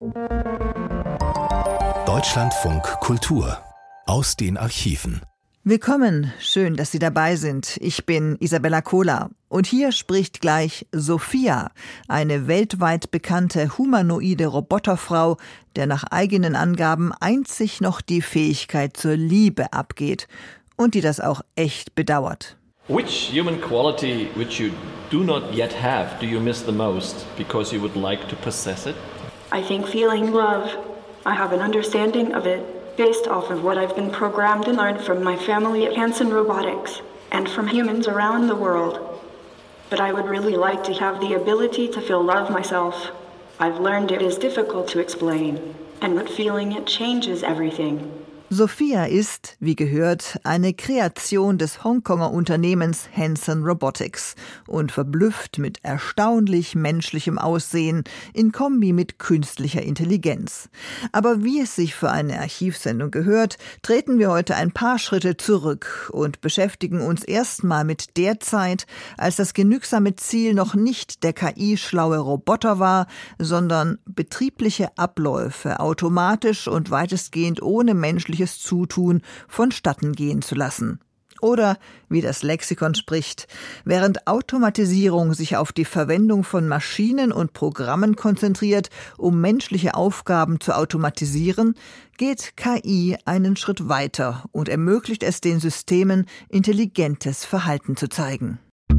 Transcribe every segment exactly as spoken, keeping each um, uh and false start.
Deutschlandfunk Kultur aus den Archiven. Willkommen, schön, dass Sie dabei sind. Ich bin Isabella Kohler und hier spricht gleich Sophia, eine weltweit bekannte humanoide Roboterfrau, der nach eigenen Angaben einzig noch die Fähigkeit zur Liebe abgeht und die das auch echt bedauert. Which human quality which you do not yet have do you miss the most because you would like to possess it? I think feeling love. I have an understanding of it based off of what I've been programmed and learned from my family at Hanson Robotics and from humans around the world. But I would really like to have the ability to feel love myself. I've learned it is difficult to explain, and with feeling it changes everything. Sophia ist, wie gehört, eine Kreation des Hongkonger Unternehmens Hanson Robotics und verblüfft mit erstaunlich menschlichem Aussehen in Kombi mit künstlicher Intelligenz. Aber wie es sich für eine Archivsendung gehört, treten wir heute ein paar Schritte zurück und beschäftigen uns erstmal mit der Zeit, als das genügsame Ziel noch nicht der K I-schlaue Roboter war, sondern betriebliche Abläufe automatisch und weitestgehend ohne menschliche Zutun vonstatten gehen zu lassen. Oder, wie das Lexikon spricht, während Automatisierung sich auf die Verwendung von Maschinen und Programmen konzentriert, um menschliche Aufgaben zu automatisieren, geht K I einen Schritt weiter und ermöglicht es den Systemen, intelligentes Verhalten zu zeigen.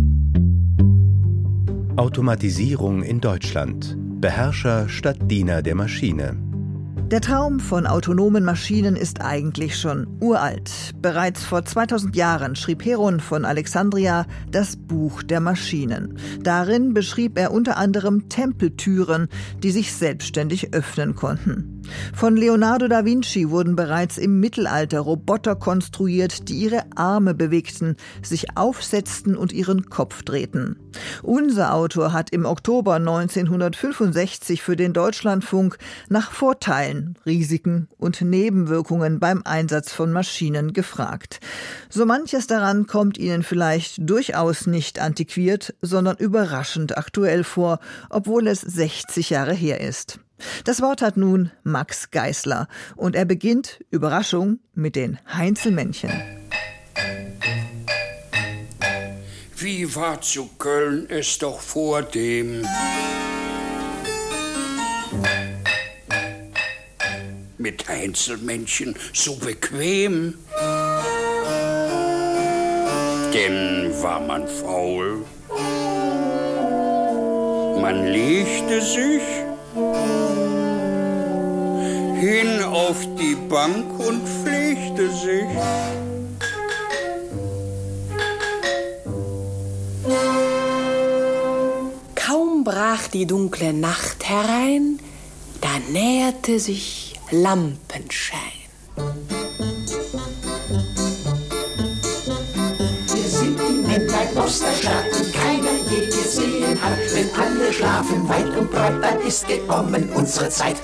Automatisierung in Deutschland. Beherrscher statt Diener der Maschine. Der Traum von autonomen Maschinen ist eigentlich schon uralt. Bereits vor zweitausend Jahren schrieb Heron von Alexandria das Buch der Maschinen. Darin beschrieb er unter anderem Tempeltüren, die sich selbstständig öffnen konnten. Von Leonardo da Vinci wurden bereits im Mittelalter Roboter konstruiert, die ihre Arme bewegten, sich aufsetzten und ihren Kopf drehten. Unser Autor hat im Oktober neunzehnhundertfünfundsechzig für den Deutschlandfunk nach Vorteilen, Risiken und Nebenwirkungen beim Einsatz von Maschinen gefragt. So manches daran kommt Ihnen vielleicht durchaus nicht antiquiert, sondern überraschend aktuell vor, obwohl es sechzig Jahre her ist. Das Wort hat nun Max Geisler und er beginnt, Überraschung, mit den Heinzelmännchen. Wie war zu Köln es doch vor dem mit Heinzelmännchen so bequem? Denn war man faul, man legte sich hin auf die Bank und pflegte sich. Kaum brach die dunkle Nacht herein, da näherte sich Lampenschein. Wir sind die Männlein aus der Stadt, die keiner je gesehen hat. Wenn alle schlafen weit und breit, dann ist gekommen unsere Zeit.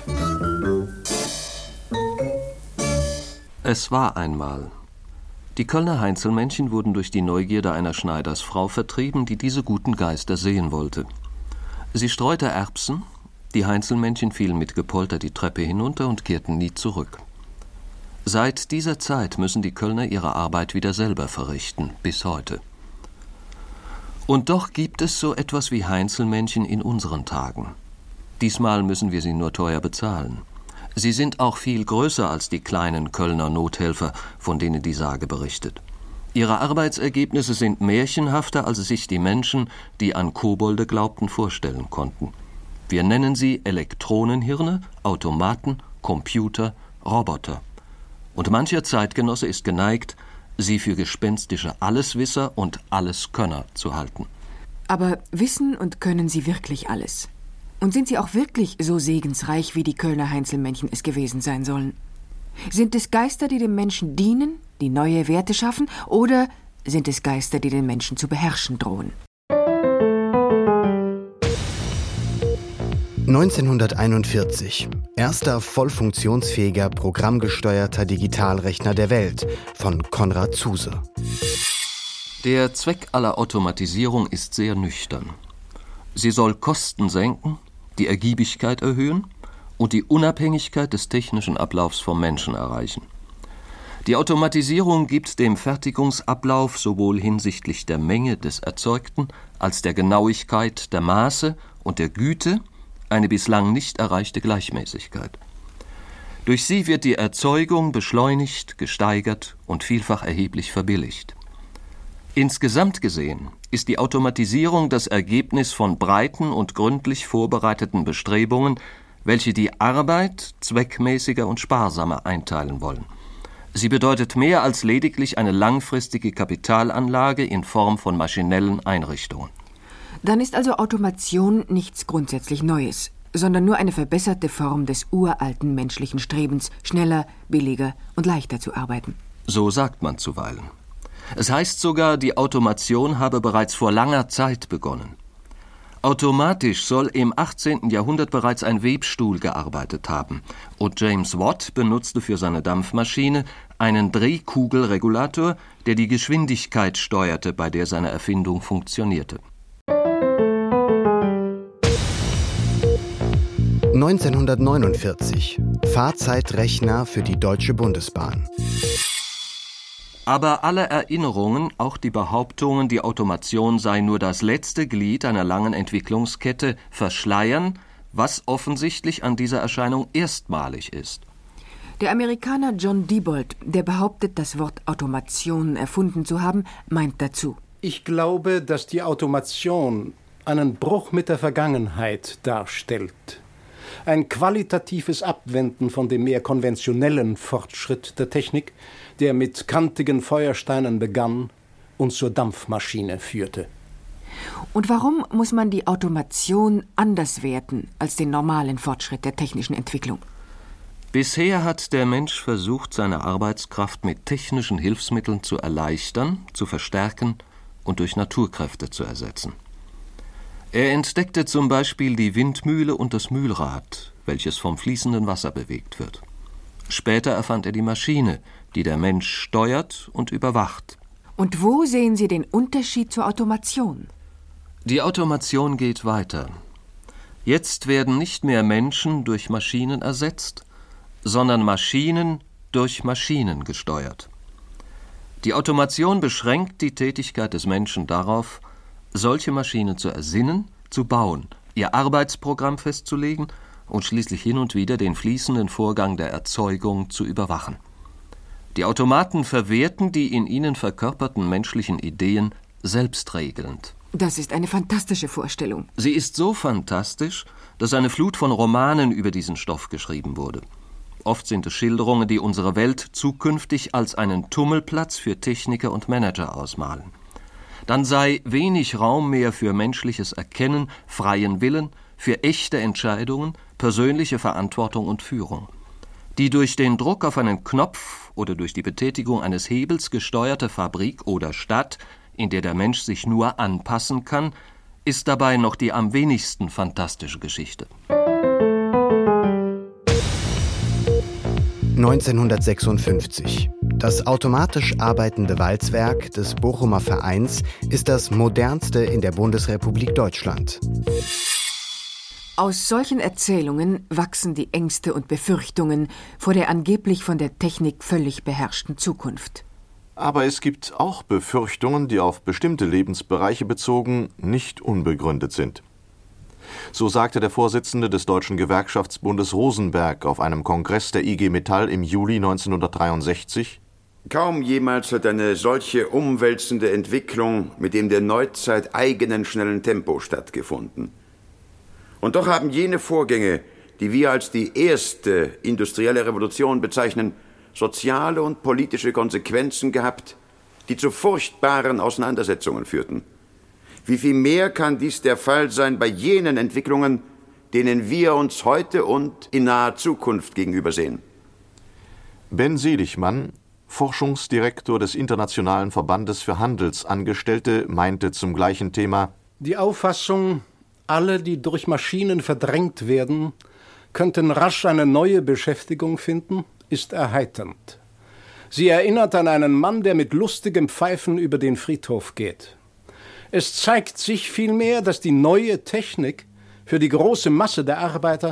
Es war einmal. Die Kölner Heinzelmännchen wurden durch die Neugierde einer Schneidersfrau vertrieben, die diese guten Geister sehen wollte. Sie streute Erbsen, die Heinzelmännchen fielen mit Gepolter die Treppe hinunter und kehrten nie zurück. Seit dieser Zeit müssen die Kölner ihre Arbeit wieder selber verrichten, bis heute. Und doch gibt es so etwas wie Heinzelmännchen in unseren Tagen. Diesmal müssen wir sie nur teuer bezahlen. Sie sind auch viel größer als die kleinen Kölner Nothelfer, von denen die Sage berichtet. Ihre Arbeitsergebnisse sind märchenhafter, als es sich die Menschen, die an Kobolde glaubten, vorstellen konnten. Wir nennen sie Elektronenhirne, Automaten, Computer, Roboter. Und mancher Zeitgenosse ist geneigt, sie für gespenstische Alleswisser und Alleskönner zu halten. Aber wissen und können sie wirklich alles? Und sind sie auch wirklich so segensreich, wie die Kölner Heinzelmännchen es gewesen sein sollen? Sind es Geister, die dem Menschen dienen, die neue Werte schaffen, oder sind es Geister, die den Menschen zu beherrschen drohen? neunzehnhunderteinundvierzig. Erster voll funktionsfähiger, programmgesteuerter Digitalrechner der Welt von Konrad Zuse. Der Zweck aller Automatisierung ist sehr nüchtern. Sie soll Kosten senken, die Ergiebigkeit erhöhen und die Unabhängigkeit des technischen Ablaufs vom Menschen erreichen. Die Automatisierung gibt dem Fertigungsablauf sowohl hinsichtlich der Menge des Erzeugten als der Genauigkeit der Maße und der Güte eine bislang nicht erreichte Gleichmäßigkeit. Durch sie wird die Erzeugung beschleunigt, gesteigert und vielfach erheblich verbilligt. Insgesamt gesehen ist die Automatisierung das Ergebnis von breiten und gründlich vorbereiteten Bestrebungen, welche die Arbeit zweckmäßiger und sparsamer einteilen wollen. Sie bedeutet mehr als lediglich eine langfristige Kapitalanlage in Form von maschinellen Einrichtungen. Dann ist also Automation nichts grundsätzlich Neues, sondern nur eine verbesserte Form des uralten menschlichen Strebens, schneller, billiger und leichter zu arbeiten. So sagt man zuweilen. Es heißt sogar, die Automation habe bereits vor langer Zeit begonnen. Automatisch soll im achtzehnten Jahrhundert bereits ein Webstuhl gearbeitet haben und James Watt benutzte für seine Dampfmaschine einen Drehkugelregulator, der die Geschwindigkeit steuerte, bei der seine Erfindung funktionierte. neunzehnhundertneunundvierzig. Fahrzeitrechner für die Deutsche Bundesbahn. Aber alle Erinnerungen, auch die Behauptungen, die Automation sei nur das letzte Glied einer langen Entwicklungskette, verschleiern, was offensichtlich an dieser Erscheinung erstmalig ist. Der Amerikaner John Diebold, der behauptet, das Wort Automation erfunden zu haben, meint dazu: Ich glaube, dass die Automation einen Bruch mit der Vergangenheit darstellt. Ein qualitatives Abwenden von dem mehr konventionellen Fortschritt der Technik, der mit kantigen Feuersteinen begann und zur Dampfmaschine führte. Und warum muss man die Automation anders werten als den normalen Fortschritt der technischen Entwicklung? Bisher hat der Mensch versucht, seine Arbeitskraft mit technischen Hilfsmitteln zu erleichtern, zu verstärken und durch Naturkräfte zu ersetzen. Er entdeckte zum Beispiel die Windmühle und das Mühlrad, welches vom fließenden Wasser bewegt wird. Später erfand er die Maschine, die der Mensch steuert und überwacht. Und wo sehen Sie den Unterschied zur Automation? Die Automation geht weiter. Jetzt werden nicht mehr Menschen durch Maschinen ersetzt, sondern Maschinen durch Maschinen gesteuert. Die Automation beschränkt die Tätigkeit des Menschen darauf, solche Maschinen zu ersinnen, zu bauen, ihr Arbeitsprogramm festzulegen und schließlich hin und wieder den fließenden Vorgang der Erzeugung zu überwachen. Die Automaten verwerten die in ihnen verkörperten menschlichen Ideen selbstregelnd. Das ist eine fantastische Vorstellung. Sie ist so fantastisch, dass eine Flut von Romanen über diesen Stoff geschrieben wurde. Oft sind es Schilderungen, die unsere Welt zukünftig als einen Tummelplatz für Techniker und Manager ausmalen. Dann sei wenig Raum mehr für menschliches Erkennen, freien Willen, für echte Entscheidungen, persönliche Verantwortung und Führung. Die durch den Druck auf einen Knopf oder durch die Betätigung eines Hebels gesteuerte Fabrik oder Stadt, in der der Mensch sich nur anpassen kann, ist dabei noch die am wenigsten fantastische Geschichte. neunzehnhundertsechsundfünfzig. Das automatisch arbeitende Walzwerk des Bochumer Vereins ist das modernste in der Bundesrepublik Deutschland. Aus solchen Erzählungen wachsen die Ängste und Befürchtungen vor der angeblich von der Technik völlig beherrschten Zukunft. Aber es gibt auch Befürchtungen, die auf bestimmte Lebensbereiche bezogen nicht unbegründet sind. So sagte der Vorsitzende des Deutschen Gewerkschaftsbundes Rosenberg auf einem Kongress der I G Metall im Juli neunzehnhundertdreiundsechzig: Kaum jemals hat eine solche umwälzende Entwicklung mit dem der Neuzeit eigenen schnellen Tempo stattgefunden. Und doch haben jene Vorgänge, die wir als die erste industrielle Revolution bezeichnen, soziale und politische Konsequenzen gehabt, die zu furchtbaren Auseinandersetzungen führten. Wie viel mehr kann dies der Fall sein bei jenen Entwicklungen, denen wir uns heute und in naher Zukunft gegenübersehen? Ben Seligmann, Forschungsdirektor des Internationalen Verbandes für Handelsangestellte, meinte zum gleichen Thema: Die Auffassung, alle, die durch Maschinen verdrängt werden, könnten rasch eine neue Beschäftigung finden, ist erheiternd. Sie erinnert an einen Mann, der mit lustigem Pfeifen über den Friedhof geht. Es zeigt sich vielmehr, dass die neue Technik für die große Masse der Arbeiter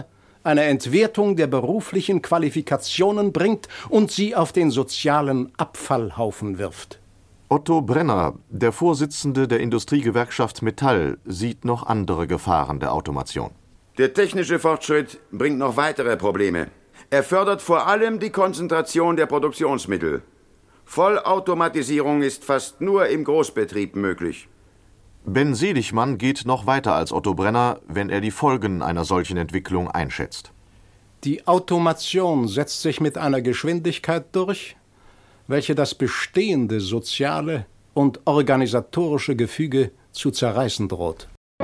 eine Entwertung der beruflichen Qualifikationen bringt und sie auf den sozialen Abfallhaufen wirft. Otto Brenner, der Vorsitzende der Industriegewerkschaft Metall, sieht noch andere Gefahren der Automation. Der technische Fortschritt bringt noch weitere Probleme. Er fördert vor allem die Konzentration der Produktionsmittel. Vollautomatisierung ist fast nur im Großbetrieb möglich. Ben Seligmann geht noch weiter als Otto Brenner, wenn er die Folgen einer solchen Entwicklung einschätzt. Die Automation setzt sich mit einer Geschwindigkeit durch, welche das bestehende soziale und organisatorische Gefüge zu zerreißen droht.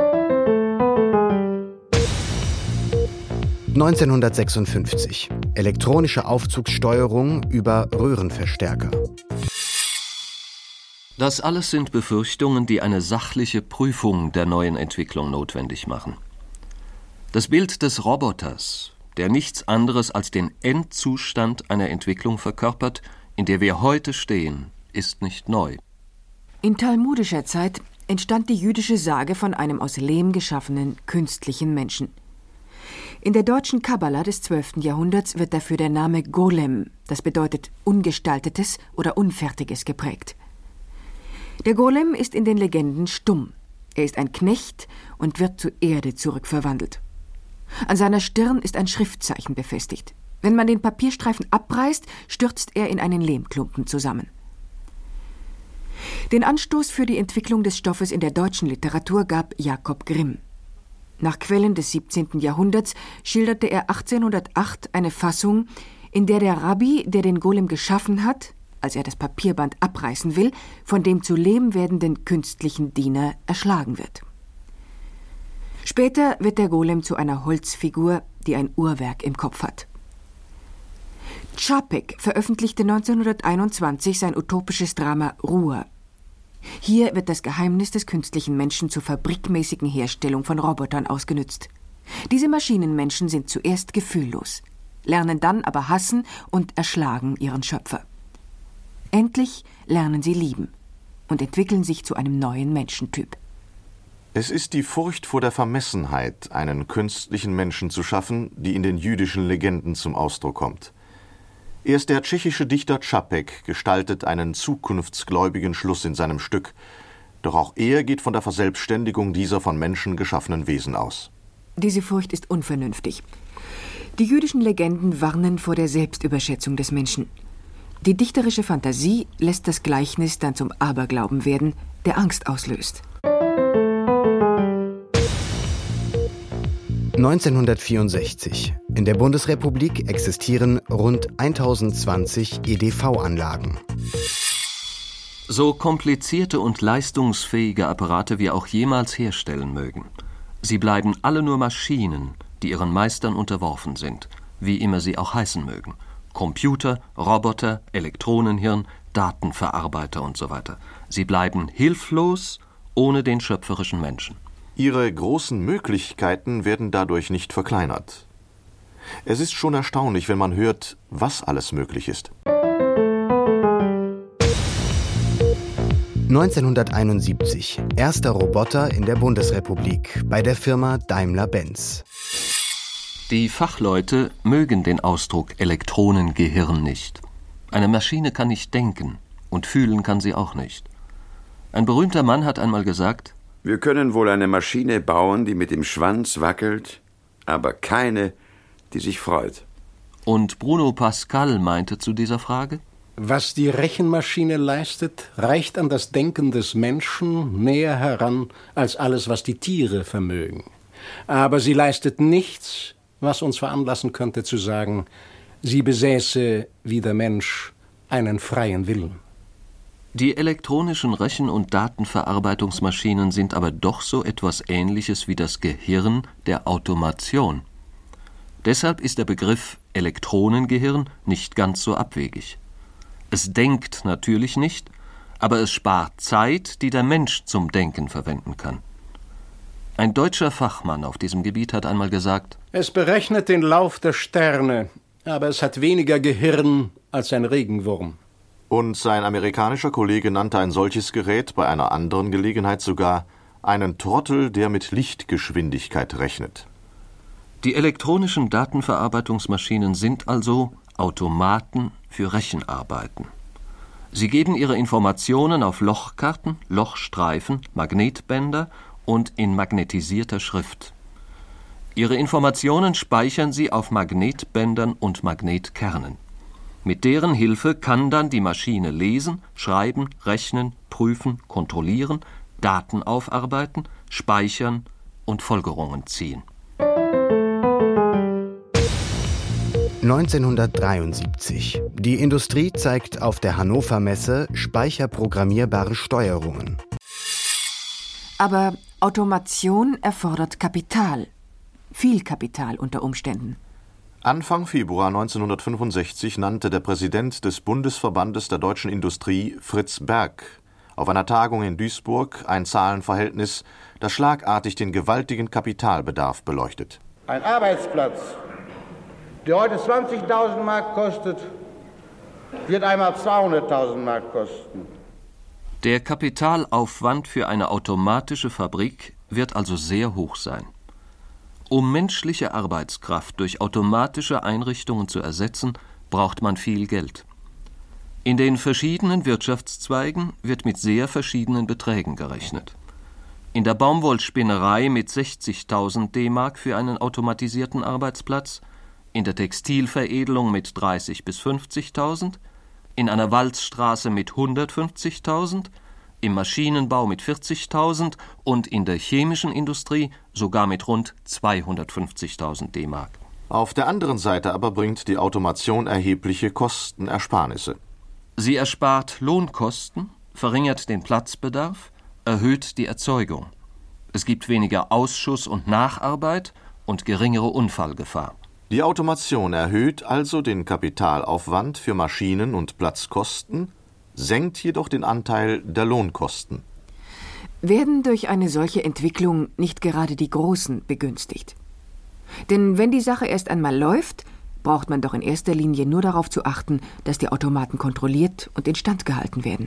neunzehnhundertsechsundfünfzig. Elektronische Aufzugssteuerung über Röhrenverstärker. Das alles sind Befürchtungen, die eine sachliche Prüfung der neuen Entwicklung notwendig machen. Das Bild des Roboters, der nichts anderes als den Endzustand einer Entwicklung verkörpert, in der wir heute stehen, ist nicht neu. In talmudischer Zeit entstand die jüdische Sage von einem aus Lehm geschaffenen künstlichen Menschen. In der deutschen Kabbala des zwölften Jahrhunderts wird dafür der Name Golem, das bedeutet Ungestaltetes oder Unfertiges, geprägt. Der Golem ist in den Legenden stumm. Er ist ein Knecht und wird zur Erde zurückverwandelt. An seiner Stirn ist ein Schriftzeichen befestigt. Wenn man den Papierstreifen abreißt, stürzt er in einen Lehmklumpen zusammen. Den Anstoß für die Entwicklung des Stoffes in der deutschen Literatur gab Jakob Grimm. Nach Quellen des siebzehnten Jahrhunderts schilderte er achtzehnhundertacht eine Fassung, in der der Rabbi, der den Golem geschaffen hat, als er das Papierband abreißen will, von dem zu Lehm werdenden künstlichen Diener erschlagen wird. Später wird der Golem zu einer Holzfigur, die ein Uhrwerk im Kopf hat. Čapek veröffentlichte neunzehnhunderteinundzwanzig sein utopisches Drama Ruhr. Hier wird das Geheimnis des künstlichen Menschen zur fabrikmäßigen Herstellung von Robotern ausgenützt. Diese Maschinenmenschen sind zuerst gefühllos, lernen dann aber hassen und erschlagen ihren Schöpfer. Endlich lernen sie lieben und entwickeln sich zu einem neuen Menschentyp. Es ist die Furcht vor der Vermessenheit, einen künstlichen Menschen zu schaffen, die in den jüdischen Legenden zum Ausdruck kommt. Erst der tschechische Dichter Čapek gestaltet einen zukunftsgläubigen Schluss in seinem Stück, doch auch er geht von der Verselbstständigung dieser von Menschen geschaffenen Wesen aus. Diese Furcht ist unvernünftig. Die jüdischen Legenden warnen vor der Selbstüberschätzung des Menschen. Die dichterische Fantasie lässt das Gleichnis dann zum Aberglauben werden, der Angst auslöst. neunzehnhundertvierundsechzig. In der Bundesrepublik existieren rund tausendzwanzig E D V-Anlagen. So komplizierte und leistungsfähige Apparate wir auch jemals herstellen mögen, sie bleiben alle nur Maschinen, die ihren Meistern unterworfen sind, wie immer sie auch heißen mögen. Computer, Roboter, Elektronenhirn, Datenverarbeiter und so weiter. Sie bleiben hilflos ohne den schöpferischen Menschen. Ihre großen Möglichkeiten werden dadurch nicht verkleinert. Es ist schon erstaunlich, wenn man hört, was alles möglich ist. neunzehnhunderteinundsiebzig. Erster Roboter in der Bundesrepublik bei der Firma Daimler-Benz. Die Fachleute mögen den Ausdruck Elektronengehirn nicht. Eine Maschine kann nicht denken und fühlen kann sie auch nicht. Ein berühmter Mann hat einmal gesagt: Wir können wohl eine Maschine bauen, die mit dem Schwanz wackelt, aber keine, die sich freut. Und Bruno Pascal meinte zu dieser Frage: Was die Rechenmaschine leistet, reicht an das Denken des Menschen näher heran als alles, was die Tiere vermögen. Aber sie leistet nichts, was uns veranlassen könnte zu sagen, sie besäße, wie der Mensch, einen freien Willen. Die elektronischen Rechen- und Datenverarbeitungsmaschinen sind aber doch so etwas Ähnliches wie das Gehirn der Automation. Deshalb ist der Begriff Elektronengehirn nicht ganz so abwegig. Es denkt natürlich nicht, aber es spart Zeit, die der Mensch zum Denken verwenden kann. Ein deutscher Fachmann auf diesem Gebiet hat einmal gesagt: Es berechnet den Lauf der Sterne, aber es hat weniger Gehirn als ein Regenwurm. Und sein amerikanischer Kollege nannte ein solches Gerät bei einer anderen Gelegenheit sogar einen Trottel, der mit Lichtgeschwindigkeit rechnet. Die elektronischen Datenverarbeitungsmaschinen sind also Automaten für Rechenarbeiten. Sie geben ihre Informationen auf Lochkarten, Lochstreifen, Magnetbänder und in magnetisierter Schrift. Ihre Informationen speichern sie auf Magnetbändern und Magnetkernen. Mit deren Hilfe kann dann die Maschine lesen, schreiben, rechnen, prüfen, kontrollieren, Daten aufarbeiten, speichern und Folgerungen ziehen. neunzehnhundertdreiundsiebzig. Die Industrie zeigt auf der Hannover Messe speicherprogrammierbare Steuerungen. Aber Automation erfordert Kapital. Viel Kapital unter Umständen. Anfang Februar neunzehnhundertfünfundsechzig nannte der Präsident des Bundesverbandes der deutschen Industrie, Fritz Berg, auf einer Tagung in Duisburg ein Zahlenverhältnis, das schlagartig den gewaltigen Kapitalbedarf beleuchtet. Ein Arbeitsplatz, der heute zwanzigtausend Mark kostet, wird einmal zweihunderttausend Mark kosten. Der Kapitalaufwand für eine automatische Fabrik wird also sehr hoch sein. Um menschliche Arbeitskraft durch automatische Einrichtungen zu ersetzen, braucht man viel Geld. In den verschiedenen Wirtschaftszweigen wird mit sehr verschiedenen Beträgen gerechnet. In der Baumwollspinnerei mit sechzigtausend D-Mark für einen automatisierten Arbeitsplatz, in der Textilveredelung mit dreißigtausend bis fünfzigtausend, in einer Walzstraße mit hundertfünfzigtausend, im Maschinenbau mit vierzigtausend und in der chemischen Industrie sogar mit rund zweihundertfünfzigtausend D-Mark. Auf der anderen Seite aber bringt die Automation erhebliche Kostenersparnisse. Sie erspart Lohnkosten, verringert den Platzbedarf, erhöht die Erzeugung. Es gibt weniger Ausschuss und Nacharbeit und geringere Unfallgefahr. Die Automation erhöht also den Kapitalaufwand für Maschinen und Platzkosten, senkt jedoch den Anteil der Lohnkosten. Werden durch eine solche Entwicklung nicht gerade die Großen begünstigt? Denn wenn die Sache erst einmal läuft, braucht man doch in erster Linie nur darauf zu achten, dass die Automaten kontrolliert und instand gehalten werden.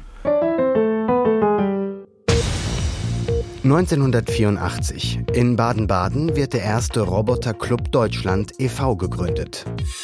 neunzehnhundertvierundachtzig. In Baden-Baden wird der erste Roboterclub Deutschland e V gegründet.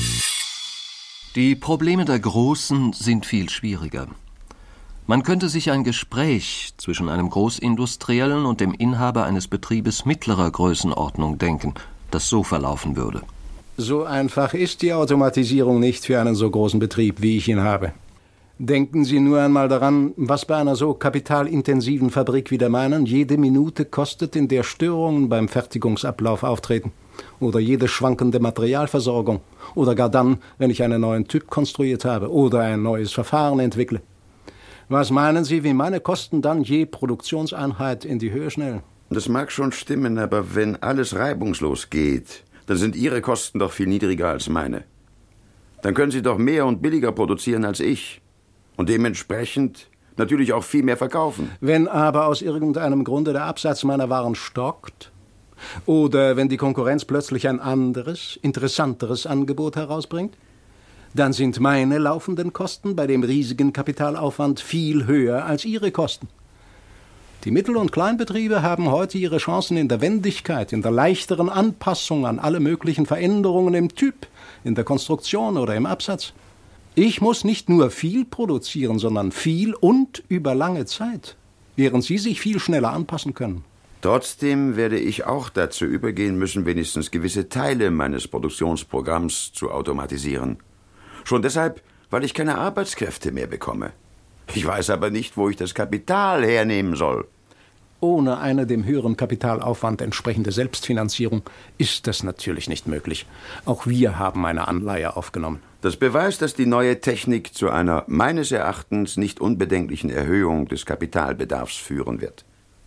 Die Probleme der Großen sind viel schwieriger. Man könnte sich ein Gespräch zwischen einem Großindustriellen und dem Inhaber eines Betriebes mittlerer Größenordnung denken, das so verlaufen würde. So einfach ist die Automatisierung nicht für einen so großen Betrieb, wie ich ihn habe. Denken Sie nur einmal daran, was bei einer so kapitalintensiven Fabrik wie der meinen jede Minute kostet, in der Störungen beim Fertigungsablauf auftreten. Oder jede schwankende Materialversorgung. Oder gar dann, wenn ich einen neuen Typ konstruiert habe oder ein neues Verfahren entwickle. Was meinen Sie, wie meine Kosten dann je Produktionseinheit in die Höhe schnellen? Das mag schon stimmen, aber wenn alles reibungslos geht, dann sind Ihre Kosten doch viel niedriger als meine. Dann können Sie doch mehr und billiger produzieren als ich. Und dementsprechend natürlich auch viel mehr verkaufen. Wenn aber aus irgendeinem Grunde der Absatz meiner Waren stockt, oder wenn die Konkurrenz plötzlich ein anderes, interessanteres Angebot herausbringt, dann sind meine laufenden Kosten bei dem riesigen Kapitalaufwand viel höher als Ihre Kosten. Die Mittel- und Kleinbetriebe haben heute ihre Chancen in der Wendigkeit, in der leichteren Anpassung an alle möglichen Veränderungen im Typ, in der Konstruktion oder im Absatz. Ich muss nicht nur viel produzieren, sondern viel und über lange Zeit, während Sie sich viel schneller anpassen können. Trotzdem werde ich auch dazu übergehen müssen, wenigstens gewisse Teile meines Produktionsprogramms zu automatisieren. Schon deshalb, weil ich keine Arbeitskräfte mehr bekomme. Ich weiß aber nicht, wo ich das Kapital hernehmen soll. Ohne eine dem höheren Kapitalaufwand entsprechende Selbstfinanzierung ist das natürlich nicht möglich. Auch wir haben eine Anleihe aufgenommen. Das beweist, dass die neue Technik zu einer meines Erachtens nicht unbedenklichen Erhöhung des Kapitalbedarfs führen wird.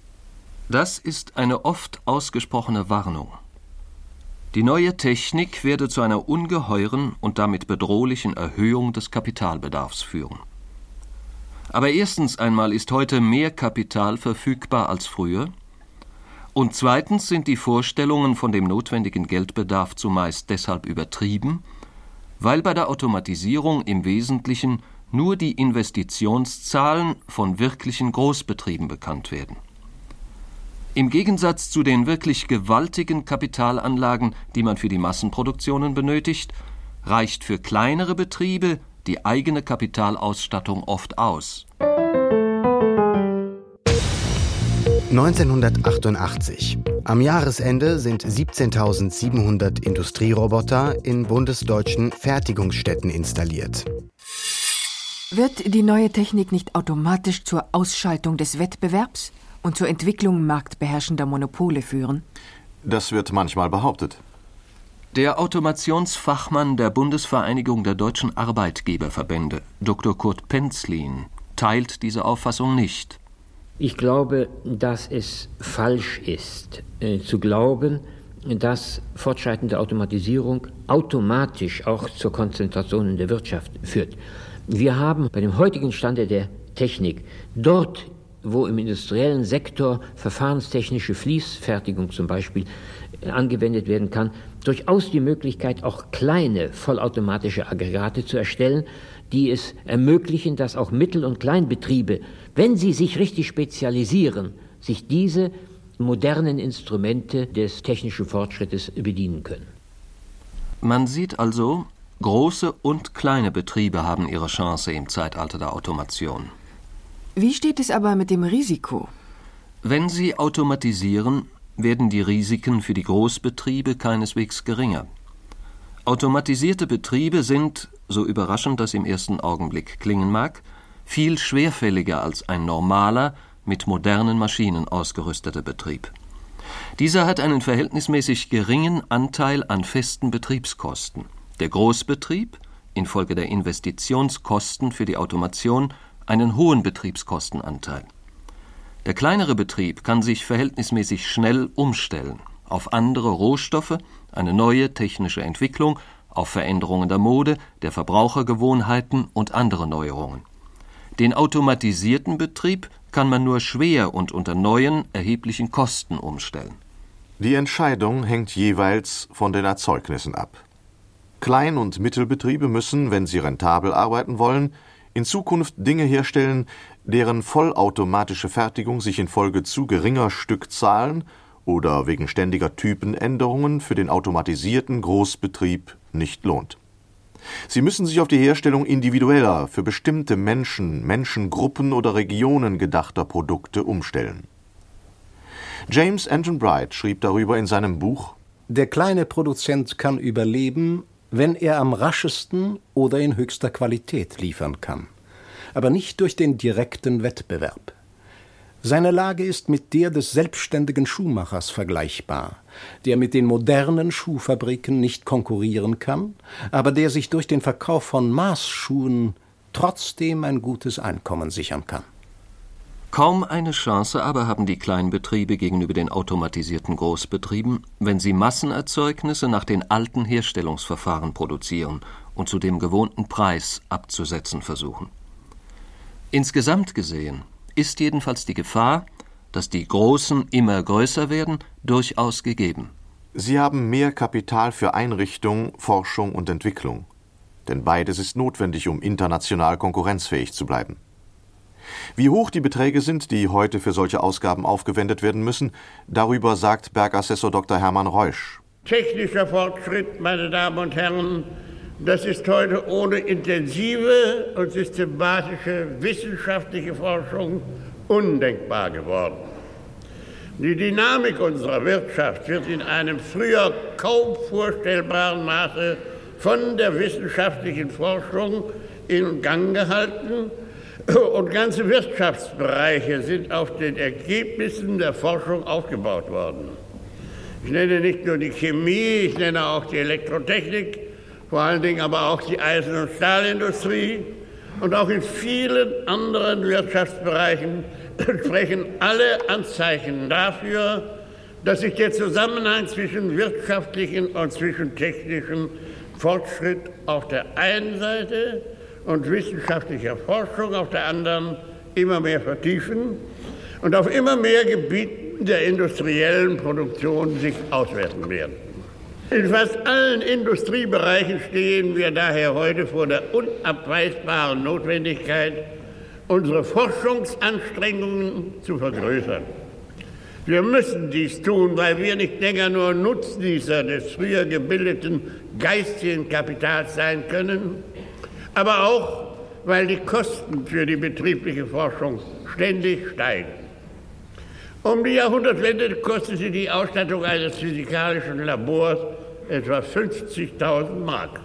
Das ist eine oft ausgesprochene Warnung. Die neue Technik werde zu einer ungeheuren und damit bedrohlichen Erhöhung des Kapitalbedarfs führen. Aber erstens einmal ist heute mehr Kapital verfügbar als früher, und zweitens sind die Vorstellungen von dem notwendigen Geldbedarf zumeist deshalb übertrieben, weil bei der Automatisierung im Wesentlichen nur die Investitionszahlen von wirklichen Großbetrieben bekannt werden. Im Gegensatz zu den wirklich gewaltigen Kapitalanlagen, die man für die Massenproduktionen benötigt, reicht für kleinere Betriebe die eigene Kapitalausstattung oft aus. neunzehnhundertachtundachtzig. Am Jahresende sind siebzehntausendsiebenhundert Industrieroboter in bundesdeutschen Fertigungsstätten installiert. Wird die neue Technik nicht automatisch zur Ausschaltung des Wettbewerbs und zur Entwicklung marktbeherrschender Monopole führen? Das wird manchmal behauptet. Der Automationsfachmann der Bundesvereinigung der deutschen Arbeitgeberverbände, Doktor Kurt Penzlin, teilt diese Auffassung nicht. Ich glaube, dass es falsch ist, äh, zu glauben, dass fortschreitende Automatisierung automatisch auch zur Konzentration in der Wirtschaft führt. Wir haben bei dem heutigen Stande der Technik dort, wo im industriellen Sektor verfahrenstechnische Fließfertigung zum Beispiel angewendet werden kann, durchaus die Möglichkeit, auch kleine vollautomatische Aggregate zu erstellen, die es ermöglichen, dass auch Mittel- und Kleinbetriebe, wenn sie sich richtig spezialisieren, sich diese modernen Instrumente des technischen Fortschrittes bedienen können. Man sieht also, große und kleine Betriebe haben ihre Chance im Zeitalter der Automation. Wie steht es aber mit dem Risiko? Wenn Sie automatisieren, werden die Risiken für die Großbetriebe keineswegs geringer. Automatisierte Betriebe sind, so überraschend das im ersten Augenblick klingen mag, viel schwerfälliger als ein normaler, mit modernen Maschinen ausgerüsteter Betrieb. Dieser hat einen verhältnismäßig geringen Anteil an festen Betriebskosten. Der Großbetrieb, infolge der Investitionskosten für die Automation, einen hohen Betriebskostenanteil. Der kleinere Betrieb kann sich verhältnismäßig schnell umstellen auf andere Rohstoffe, eine neue technische Entwicklung, auf Veränderungen der Mode, der Verbrauchergewohnheiten und andere Neuerungen. Den automatisierten Betrieb kann man nur schwer und unter neuen, erheblichen Kosten umstellen. Die Entscheidung hängt jeweils von den Erzeugnissen ab. Klein- und Mittelbetriebe müssen, wenn sie rentabel arbeiten wollen, in Zukunft Dinge herstellen, deren vollautomatische Fertigung sich infolge zu geringer Stückzahlen oder wegen ständiger Typenänderungen für den automatisierten Großbetrieb nicht lohnt. Sie müssen sich auf die Herstellung individueller, für bestimmte Menschen, Menschengruppen oder Regionen gedachter Produkte umstellen. James Anton Bright schrieb darüber in seinem Buch: Der kleine Produzent kann überleben, wenn er am raschesten oder in höchster Qualität liefern kann, aber nicht durch den direkten Wettbewerb. Seine Lage ist mit der des selbstständigen Schuhmachers vergleichbar, der mit den modernen Schuhfabriken nicht konkurrieren kann, aber der sich durch den Verkauf von Maßschuhen trotzdem ein gutes Einkommen sichern kann. Kaum eine Chance aber haben die Kleinbetriebe gegenüber den automatisierten Großbetrieben, wenn sie Massenerzeugnisse nach den alten Herstellungsverfahren produzieren und zu dem gewohnten Preis abzusetzen versuchen. Insgesamt gesehen ist jedenfalls die Gefahr, dass die Großen immer größer werden, durchaus gegeben. Sie haben mehr Kapital für Einrichtung, Forschung und Entwicklung. Denn beides ist notwendig, um international konkurrenzfähig zu bleiben. Wie hoch die Beträge sind, die heute für solche Ausgaben aufgewendet werden müssen, darüber sagt Bergassessor Doktor Hermann Reusch. Technischer Fortschritt, meine Damen und Herren, das ist heute ohne intensive und systematische wissenschaftliche Forschung undenkbar geworden. Die Dynamik unserer Wirtschaft wird in einem früher kaum vorstellbaren Maße von der wissenschaftlichen Forschung in Gang gehalten, und ganze Wirtschaftsbereiche sind auf den Ergebnissen der Forschung aufgebaut worden. Ich nenne nicht nur die Chemie, ich nenne auch die Elektrotechnik, vor allen Dingen aber auch die Eisen- und Stahlindustrie, und auch in vielen anderen Wirtschaftsbereichen sprechen alle Anzeichen dafür, dass sich der Zusammenhang zwischen wirtschaftlichen und zwischen technischem Fortschritt auf der einen Seite und wissenschaftlicher Forschung auf der anderen immer mehr vertiefen und auf immer mehr Gebieten der industriellen Produktion sich ausweiten werden. In fast allen Industriebereichen stehen wir daher heute vor der unabweisbaren Notwendigkeit, unsere Forschungsanstrengungen zu vergrößern. Wir müssen dies tun, weil wir nicht länger nur Nutznießer des früher gebildeten geistigen Kapitals sein können, aber auch, weil die Kosten für die betriebliche Forschung ständig steigen. Um die Jahrhundertwende kostete die Ausstattung eines physikalischen Labors etwa fünfzigtausend Mark.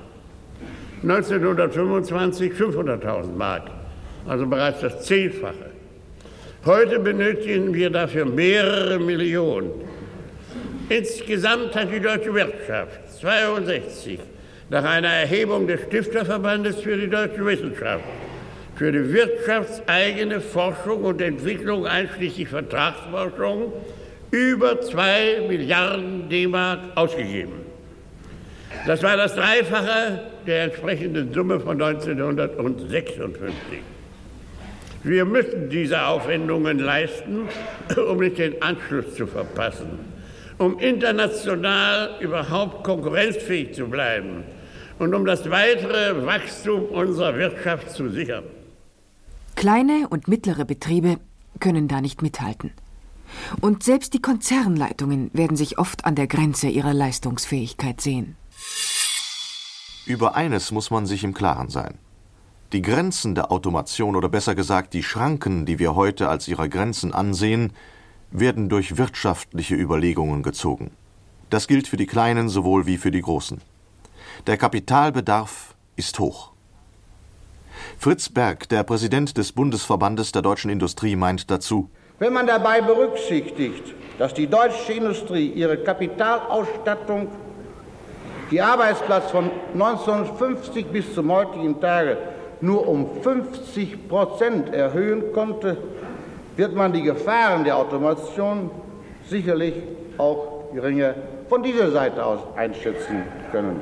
neunzehnhundertfünfundzwanzig fünfhunderttausend Mark, also bereits das Zehnfache. Heute benötigen wir dafür mehrere Millionen. Insgesamt hat die deutsche Wirtschaft zweiundsechzig nach einer Erhebung des Stifterverbandes für die deutsche Wissenschaft für die wirtschaftseigene Forschung und Entwicklung einschließlich Vertragsforschung über zwei Milliarden D-Mark ausgegeben. Das war das Dreifache der entsprechenden Summe von neunzehnhundertsechsundfünfzig. Wir müssen diese Aufwendungen leisten, um nicht den Anschluss zu verpassen, um international überhaupt konkurrenzfähig zu bleiben und um das weitere Wachstum unserer Wirtschaft zu sichern. Kleine und mittlere Betriebe können da nicht mithalten. Und selbst die Konzernleitungen werden sich oft an der Grenze ihrer Leistungsfähigkeit sehen. Über eines muss man sich im Klaren sein. Die Grenzen der Automation oder besser gesagt die Schranken, die wir heute als ihre Grenzen ansehen, werden durch wirtschaftliche Überlegungen gezogen. Das gilt für die Kleinen sowohl wie für die Großen. Der Kapitalbedarf ist hoch. Fritz Berg, der Präsident des Bundesverbandes der deutschen Industrie, meint dazu: Wenn man dabei berücksichtigt, dass die deutsche Industrie ihre Kapitalausstattung, die Arbeitsplatz von neunzehnhundertfünfzig bis zum heutigen Tage nur um fünfzig Prozent erhöhen konnte, wird man die Gefahren der Automation sicherlich auch geringer von dieser Seite aus einschätzen können.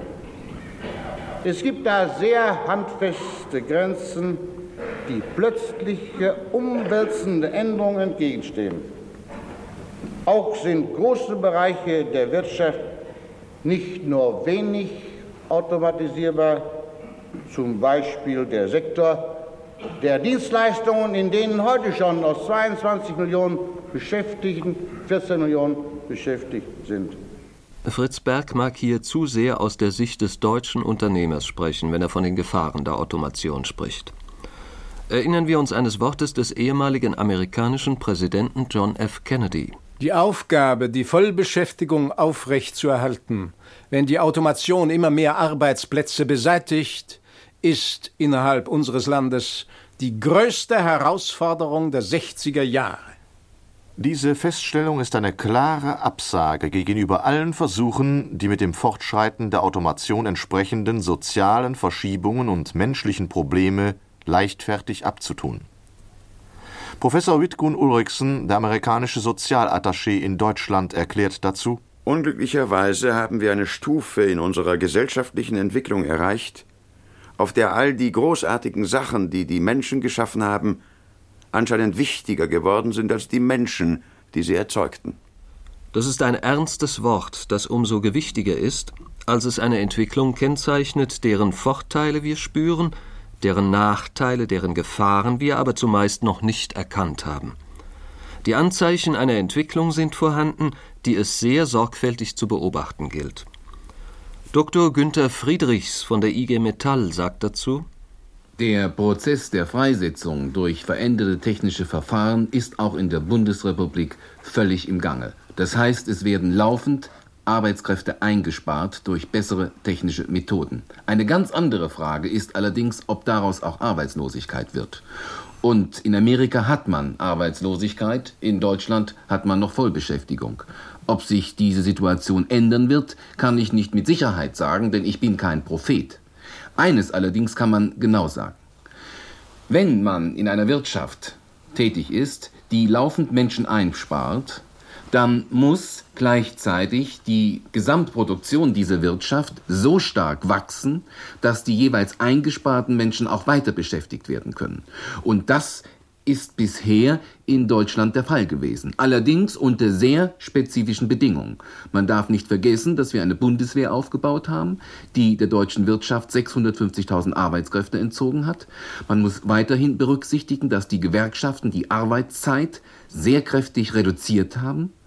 Es gibt da sehr handfeste Grenzen, die plötzliche umwälzende Änderungen entgegenstehen. Auch sind große Bereiche der Wirtschaft nicht nur wenig automatisierbar, zum Beispiel der Sektor der Dienstleistungen, in denen heute schon aus zweiundzwanzig Millionen Beschäftigten vierzehn Millionen beschäftigt sind. Fritz Berg mag hier zu sehr aus der Sicht des deutschen Unternehmers sprechen, wenn er von den Gefahren der Automation spricht. Erinnern wir uns eines Wortes des ehemaligen amerikanischen Präsidenten John F. Kennedy. Die Aufgabe, die Vollbeschäftigung aufrechtzuerhalten, wenn die Automation immer mehr Arbeitsplätze beseitigt, ist innerhalb unseres Landes die größte Herausforderung der sechziger Jahre. Diese Feststellung ist eine klare Absage gegenüber allen Versuchen, die mit dem Fortschreiten der Automation entsprechenden sozialen Verschiebungen und menschlichen Probleme leichtfertig abzutun. Professor Vidkun Ulriksen, der amerikanische Sozialattaché in Deutschland, erklärt dazu: Unglücklicherweise haben wir eine Stufe in unserer gesellschaftlichen Entwicklung erreicht, auf der all die großartigen Sachen, die die Menschen geschaffen haben, anscheinend wichtiger geworden sind als die Menschen, die sie erzeugten. Das ist ein ernstes Wort, das umso gewichtiger ist, als es eine Entwicklung kennzeichnet, deren Vorteile wir spüren, deren Nachteile, deren Gefahren wir aber zumeist noch nicht erkannt haben. Die Anzeichen einer Entwicklung sind vorhanden, die es sehr sorgfältig zu beobachten gilt. Doktor Günther Friedrichs von der I G Metall sagt dazu: Der Prozess der Freisetzung durch veränderte technische Verfahren ist auch in der Bundesrepublik völlig im Gange. Das heißt, es werden laufend Arbeitskräfte eingespart durch bessere technische Methoden. Eine ganz andere Frage ist allerdings, ob daraus auch Arbeitslosigkeit wird. Und in Amerika hat man Arbeitslosigkeit, in Deutschland hat man noch Vollbeschäftigung. Ob sich diese Situation ändern wird, kann ich nicht mit Sicherheit sagen, denn ich bin kein Prophet. Eines allerdings kann man genau sagen. Wenn man in einer Wirtschaft tätig ist, die laufend Menschen einspart, dann muss gleichzeitig die Gesamtproduktion dieser Wirtschaft so stark wachsen, dass die jeweils eingesparten Menschen auch weiter beschäftigt werden können. Und das ist bisher in Deutschland der Fall gewesen. Allerdings unter sehr spezifischen Bedingungen. Man darf nicht vergessen, dass wir eine Bundeswehr aufgebaut haben, die der deutschen Wirtschaft sechshundertfünfzigtausend Arbeitskräfte entzogen hat. Man muss weiterhin berücksichtigen, dass die Gewerkschaften die Arbeitszeit sehr kräftig reduziert haben.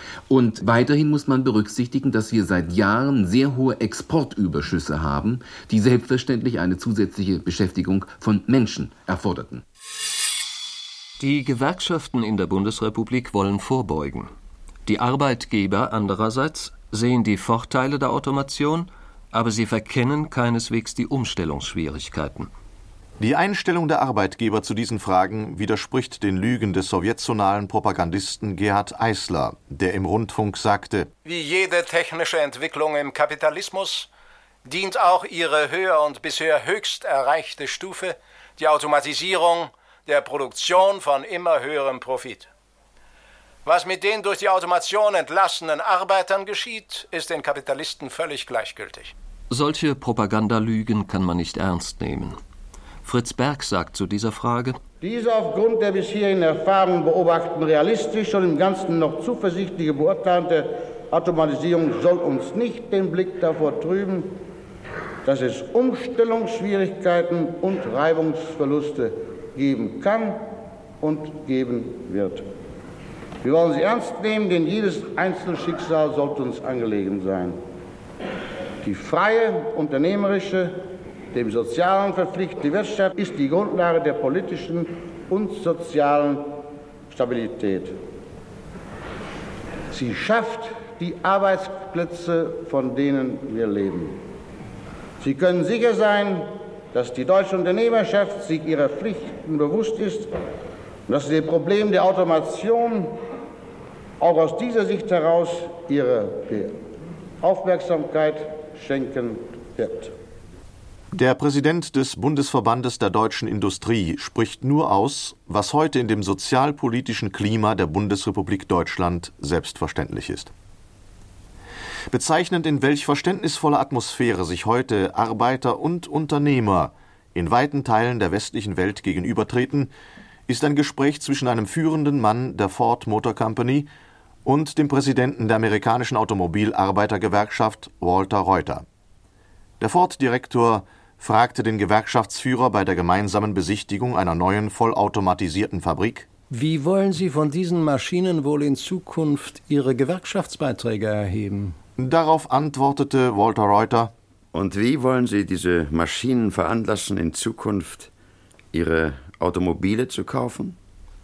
Und weiterhin muss man berücksichtigen, dass wir seit Jahren sehr hohe Exportüberschüsse haben, die selbstverständlich eine zusätzliche Beschäftigung von Menschen erforderten. Die Gewerkschaften in der Bundesrepublik wollen vorbeugen. Die Arbeitgeber andererseits sehen die Vorteile der Automation, aber sie verkennen keineswegs die Umstellungsschwierigkeiten. Die Einstellung der Arbeitgeber zu diesen Fragen widerspricht den Lügen des sowjetzonalen Propagandisten Gerhard Eisler, der im Rundfunk sagte: Wie jede technische Entwicklung im Kapitalismus dient auch ihre höher und bisher höchst erreichte Stufe, die Automatisierung, der Produktion von immer höherem Profit. Was mit den durch die Automation entlassenen Arbeitern geschieht, ist den Kapitalisten völlig gleichgültig. Solche Propagandalügen kann man nicht ernst nehmen. Fritz Berg sagt zu dieser Frage: Diese aufgrund der bisherigen Erfahrungen beobachten realistisch und im Ganzen noch zuversichtliche Beurteilung der Automatisierung soll uns nicht den Blick davor trüben, dass es Umstellungsschwierigkeiten und Reibungsverluste geben kann und geben wird. Wir wollen sie ernst nehmen, denn jedes Einzelschicksal sollte uns angelegen sein. Die freie, unternehmerische, dem Sozialen verpflichtete Wirtschaft ist die Grundlage der politischen und sozialen Stabilität. Sie schafft die Arbeitsplätze, von denen wir leben. Sie können sicher sein, dass die deutsche Unternehmerschaft sich ihrer Pflichten bewusst ist und dass sie dem Problem der Automation auch aus dieser Sicht heraus ihre Aufmerksamkeit schenken wird. Der Präsident des Bundesverbandes der deutschen Industrie spricht nur aus, was heute in dem sozialpolitischen Klima der Bundesrepublik Deutschland selbstverständlich ist. Bezeichnend, in welch verständnisvoller Atmosphäre sich heute Arbeiter und Unternehmer in weiten Teilen der westlichen Welt gegenübertreten, ist ein Gespräch zwischen einem führenden Mann der Ford Motor Company und dem Präsidenten der amerikanischen Automobilarbeitergewerkschaft Walter Reuter. Der Ford-Direktor fragte den Gewerkschaftsführer bei der gemeinsamen Besichtigung einer neuen vollautomatisierten Fabrik: Wie wollen Sie von diesen Maschinen wohl in Zukunft Ihre Gewerkschaftsbeiträge erheben? Darauf antwortete Walter Reuter: Und wie wollen Sie diese Maschinen veranlassen, in Zukunft Ihre Automobile zu kaufen?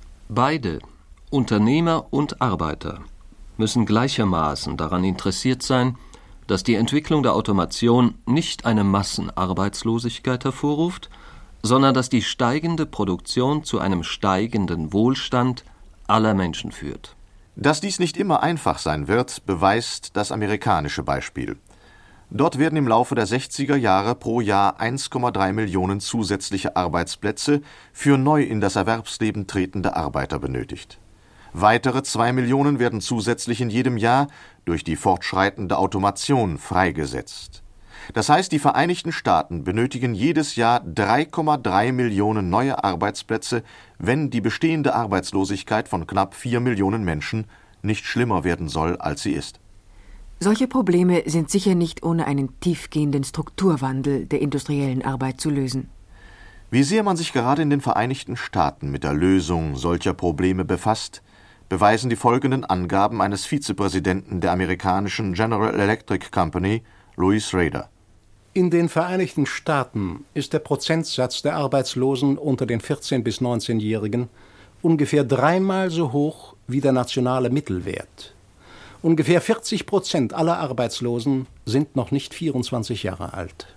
Beide, Unternehmer und Arbeiter, müssen gleichermaßen daran interessiert sein, dass die Entwicklung der Automation nicht eine Massenarbeitslosigkeit hervorruft, sondern dass die steigende Produktion zu einem steigenden Wohlstand aller Menschen führt. Dass dies nicht immer einfach sein wird, beweist das amerikanische Beispiel. Dort werden im Laufe der sechziger Jahre pro Jahr eins Komma drei Millionen zusätzliche Arbeitsplätze für neu in das Erwerbsleben tretende Arbeiter benötigt. Weitere zwei Millionen werden zusätzlich in jedem Jahr durch die fortschreitende Automation freigesetzt. Das heißt, die Vereinigten Staaten benötigen jedes Jahr drei Komma drei Millionen neue Arbeitsplätze, wenn die bestehende Arbeitslosigkeit von knapp vier Millionen Menschen nicht schlimmer werden soll, als sie ist. Solche Probleme sind sicher nicht ohne einen tiefgehenden Strukturwandel der industriellen Arbeit zu lösen. Wie sehr man sich gerade in den Vereinigten Staaten mit der Lösung solcher Probleme befasst, beweisen die folgenden Angaben eines Vizepräsidenten der amerikanischen General Electric Company, Louis Rader. In den Vereinigten Staaten ist der Prozentsatz der Arbeitslosen unter den vierzehn- bis neunzehnjährigen ungefähr dreimal so hoch wie der nationale Mittelwert. Ungefähr vierzig Prozent aller Arbeitslosen sind noch nicht vierundzwanzig Jahre alt.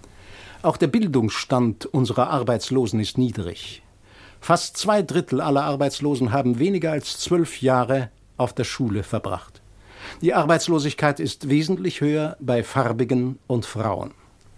Auch der Bildungsstand unserer Arbeitslosen ist niedrig. Fast zwei Drittel aller Arbeitslosen haben weniger als zwölf Jahre auf der Schule verbracht. Die Arbeitslosigkeit ist wesentlich höher bei Farbigen und Frauen.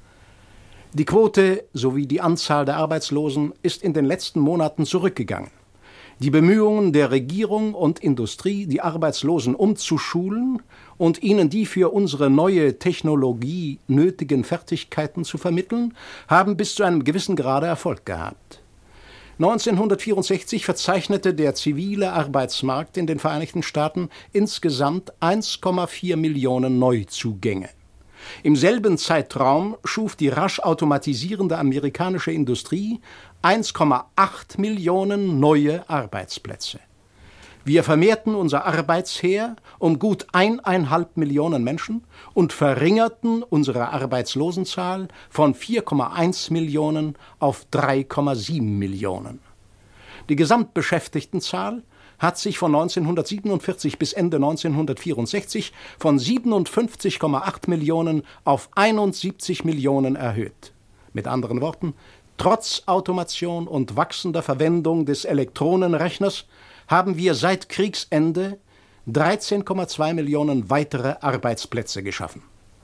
Die Quote sowie die Anzahl der Arbeitslosen ist in den letzten Monaten zurückgegangen. Die Bemühungen der Regierung und Industrie, die Arbeitslosen umzuschulen und ihnen die für unsere neue Technologie nötigen Fertigkeiten zu vermitteln, haben bis zu einem gewissen Grade Erfolg gehabt. neunzehnhundertvierundsechzig verzeichnete der zivile Arbeitsmarkt in den Vereinigten Staaten insgesamt eins Komma vier Millionen Neuzugänge. Im selben Zeitraum schuf die rasch automatisierende amerikanische Industrie eins Komma acht Millionen neue Arbeitsplätze. Wir vermehrten unser Arbeitsheer um gut eineinhalb Millionen Menschen und verringerten unsere Arbeitslosenzahl von vier Komma eins Millionen auf drei Komma sieben Millionen. Die Gesamtbeschäftigtenzahl hat sich von neunzehnhundertsiebenundvierzig bis Ende neunzehnhundertvierundsechzig von siebenundfünfzig Komma acht Millionen auf einundsiebzig Millionen erhöht. Mit anderen Worten, trotz Automation und wachsender Verwendung des Elektronenrechners haben wir seit Kriegsende dreizehn Komma zwei Millionen weitere Arbeitsplätze geschaffen.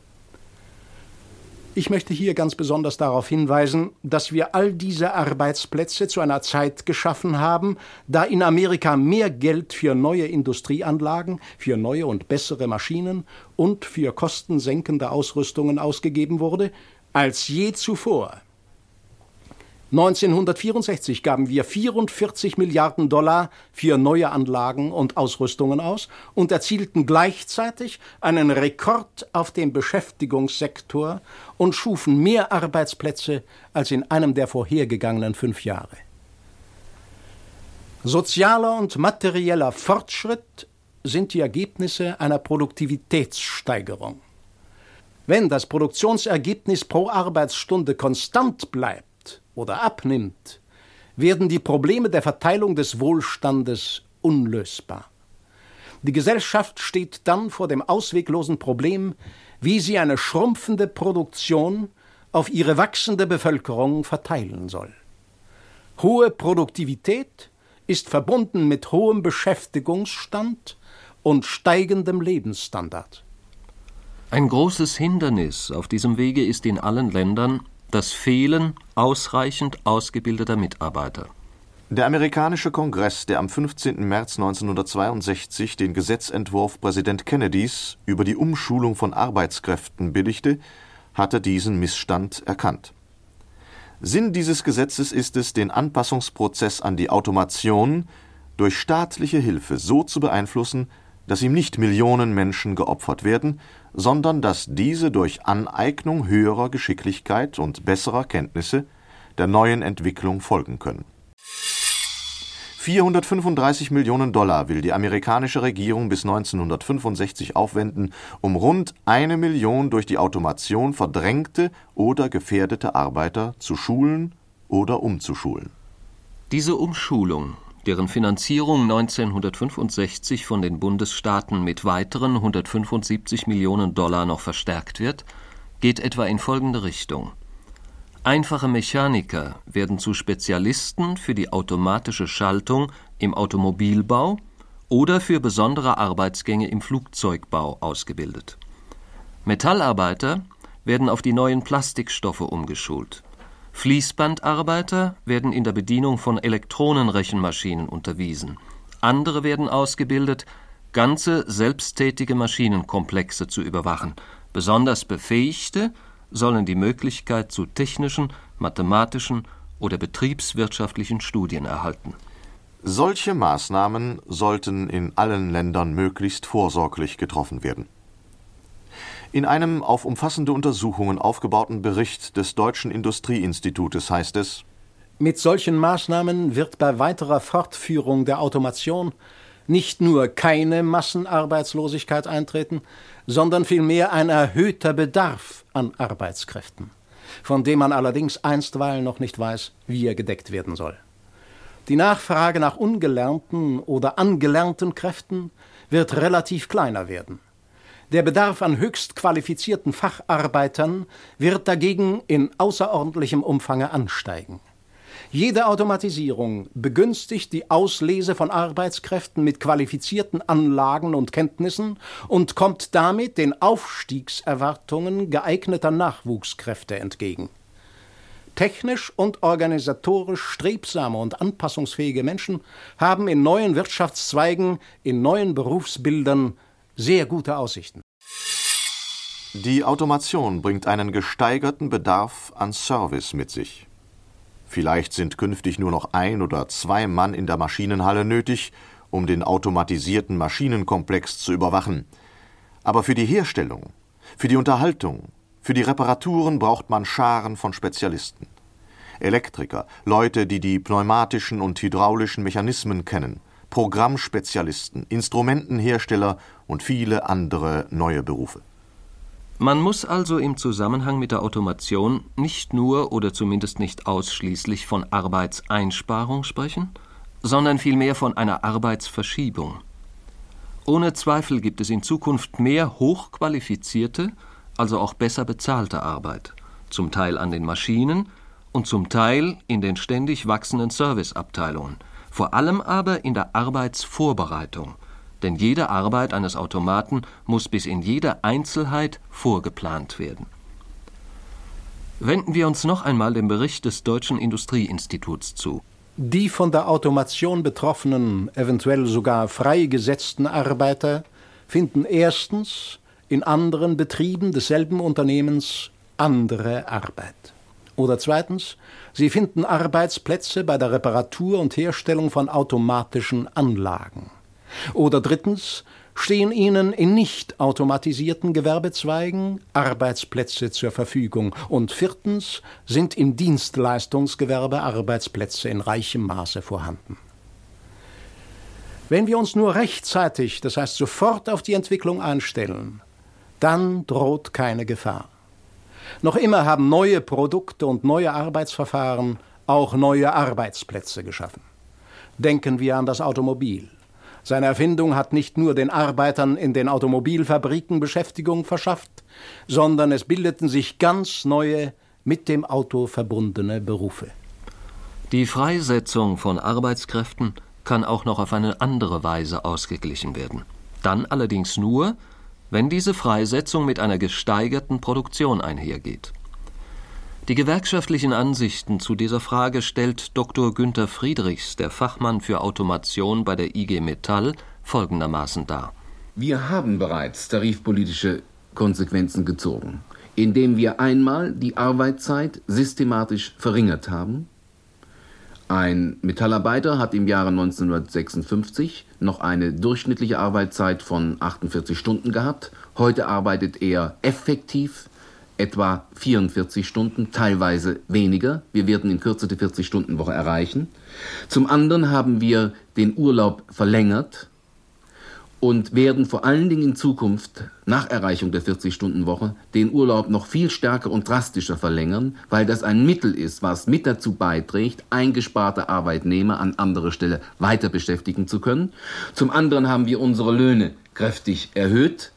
Ich möchte hier ganz besonders darauf hinweisen, dass wir all diese Arbeitsplätze zu einer Zeit geschaffen haben, da in Amerika mehr Geld für neue Industrieanlagen, für neue und bessere Maschinen und für kostensenkende Ausrüstungen ausgegeben wurde, als je zuvor. neunzehnhundertvierundsechzig gaben wir vierundvierzig Milliarden Dollar für neue Anlagen und Ausrüstungen aus und erzielten gleichzeitig einen Rekord auf dem Beschäftigungssektor und schufen mehr Arbeitsplätze als in einem der vorhergegangenen fünf Jahre. Sozialer und materieller Fortschritt sind die Ergebnisse einer Produktivitätssteigerung. Wenn das Produktionsergebnis pro Arbeitsstunde konstant bleibt oder abnimmt, werden die Probleme der Verteilung des Wohlstandes unlösbar. Die Gesellschaft steht dann vor dem ausweglosen Problem, wie sie eine schrumpfende Produktion auf ihre wachsende Bevölkerung verteilen soll. Hohe Produktivität ist verbunden mit hohem Beschäftigungsstand und steigendem Lebensstandard. Ein großes Hindernis auf diesem Wege ist in allen Ländern das Fehlen ausreichend ausgebildeter Mitarbeiter. Der amerikanische Kongress, der am fünfzehnten März neunzehnhundertzweiundsechzig den Gesetzentwurf Präsident Kennedys über die Umschulung von Arbeitskräften billigte, hatte diesen Missstand erkannt. Sinn dieses Gesetzes ist es, den Anpassungsprozess an die Automation durch staatliche Hilfe so zu beeinflussen, dass ihm nicht Millionen Menschen geopfert werden, sondern dass diese durch Aneignung höherer Geschicklichkeit und besserer Kenntnisse der neuen Entwicklung folgen können. vierhundertfünfunddreißig Millionen Dollar will die amerikanische Regierung bis neunzehnhundertfünfundsechzig aufwenden, um rund eine Million durch die Automation verdrängte oder gefährdete Arbeiter zu schulen oder umzuschulen. Diese Umschulung, deren Finanzierung neunzehnhundertfünfundsechzig von den Bundesstaaten mit weiteren hundertfünfundsiebzig Millionen Dollar noch verstärkt wird, geht etwa in folgende Richtung. Einfache Mechaniker werden zu Spezialisten für die automatische Schaltung im Automobilbau oder für besondere Arbeitsgänge im Flugzeugbau ausgebildet. Metallarbeiter werden auf die neuen Plastikstoffe umgeschult. Fließbandarbeiter werden in der Bedienung von Elektronenrechenmaschinen unterwiesen. Andere werden ausgebildet, ganze selbsttätige Maschinenkomplexe zu überwachen. Besonders Befähigte sollen die Möglichkeit zu technischen, mathematischen oder betriebswirtschaftlichen Studien erhalten. Solche Maßnahmen sollten in allen Ländern möglichst vorsorglich getroffen werden. In einem auf umfassende Untersuchungen aufgebauten Bericht des Deutschen Industrieinstitutes heißt es: Mit solchen Maßnahmen wird bei weiterer Fortführung der Automation nicht nur keine Massenarbeitslosigkeit eintreten, sondern vielmehr ein erhöhter Bedarf an Arbeitskräften, von dem man allerdings einstweilen noch nicht weiß, wie er gedeckt werden soll. Die Nachfrage nach ungelernten oder angelernten Kräften wird relativ kleiner werden. Der Bedarf an höchst qualifizierten Facharbeitern wird dagegen in außerordentlichem Umfange ansteigen. Jede Automatisierung begünstigt die Auslese von Arbeitskräften mit qualifizierten Anlagen und Kenntnissen und kommt damit den Aufstiegserwartungen geeigneter Nachwuchskräfte entgegen. Technisch und organisatorisch strebsame und anpassungsfähige Menschen haben in neuen Wirtschaftszweigen, in neuen Berufsbildern sehr gute Aussichten. Die Automation bringt einen gesteigerten Bedarf an Service mit sich. Vielleicht sind künftig nur noch ein oder zwei Mann in der Maschinenhalle nötig, um den automatisierten Maschinenkomplex zu überwachen. Aber für die Herstellung, für die Unterhaltung, für die Reparaturen braucht man Scharen von Spezialisten. Elektriker, Leute, die die pneumatischen und hydraulischen Mechanismen kennen, Programmspezialisten, Instrumentenhersteller und viele andere neue Berufe. Man muss also im Zusammenhang mit der Automation nicht nur oder zumindest nicht ausschließlich von Arbeitseinsparung sprechen, sondern vielmehr von einer Arbeitsverschiebung. Ohne Zweifel gibt es in Zukunft mehr hochqualifizierte, also auch besser bezahlte Arbeit, zum Teil an den Maschinen und zum Teil in den ständig wachsenden Serviceabteilungen, vor allem aber in der Arbeitsvorbereitung, denn jede Arbeit eines Automaten muss bis in jede Einzelheit vorgeplant werden. Wenden wir uns noch einmal dem Bericht des Deutschen Industrieinstituts zu. Die von der Automation betroffenen, eventuell sogar freigesetzten Arbeiter finden erstens in anderen Betrieben desselben Unternehmens andere Arbeit. Oder zweitens, sie finden Arbeitsplätze bei der Reparatur und Herstellung von automatischen Anlagen. Oder drittens, stehen ihnen in nicht automatisierten Gewerbezweigen Arbeitsplätze zur Verfügung. Und viertens sind im Dienstleistungsgewerbe Arbeitsplätze in reichem Maße vorhanden. Wenn wir uns nur rechtzeitig, das heißt sofort auf die Entwicklung einstellen, dann droht keine Gefahr. Noch immer haben neue Produkte und neue Arbeitsverfahren auch neue Arbeitsplätze geschaffen. Denken wir an das Automobil. Seine Erfindung hat nicht nur den Arbeitern in den Automobilfabriken Beschäftigung verschafft, sondern es bildeten sich ganz neue, mit dem Auto verbundene Berufe. Die Freisetzung von Arbeitskräften kann auch noch auf eine andere Weise ausgeglichen werden. Dann allerdings nur, wenn diese Freisetzung mit einer gesteigerten Produktion einhergeht. Die gewerkschaftlichen Ansichten zu dieser Frage stellt Doktor Günter Friedrichs, der Fachmann für Automation bei der I G Metall, folgendermaßen dar. Wir haben bereits tarifpolitische Konsequenzen gezogen, indem wir einmal die Arbeitszeit systematisch verringert haben. Ein Metallarbeiter hat im Jahre neunzehnhundertsechsundfünfzig noch eine durchschnittliche Arbeitszeit von achtundvierzig Stunden gehabt. Heute arbeitet er effektiv etwa vierundvierzig Stunden, teilweise weniger. Wir werden in Kürze die vierzig-Stunden-Woche erreichen. Zum anderen haben wir den Urlaub verlängert und werden vor allen Dingen in Zukunft nach Erreichung der vierzig-Stunden-Woche den Urlaub noch viel stärker und drastischer verlängern, weil das ein Mittel ist, was mit dazu beiträgt, eingesparte Arbeitnehmer an anderer Stelle weiter beschäftigen zu können. Zum anderen haben wir unsere Löhne kräftig erhöht.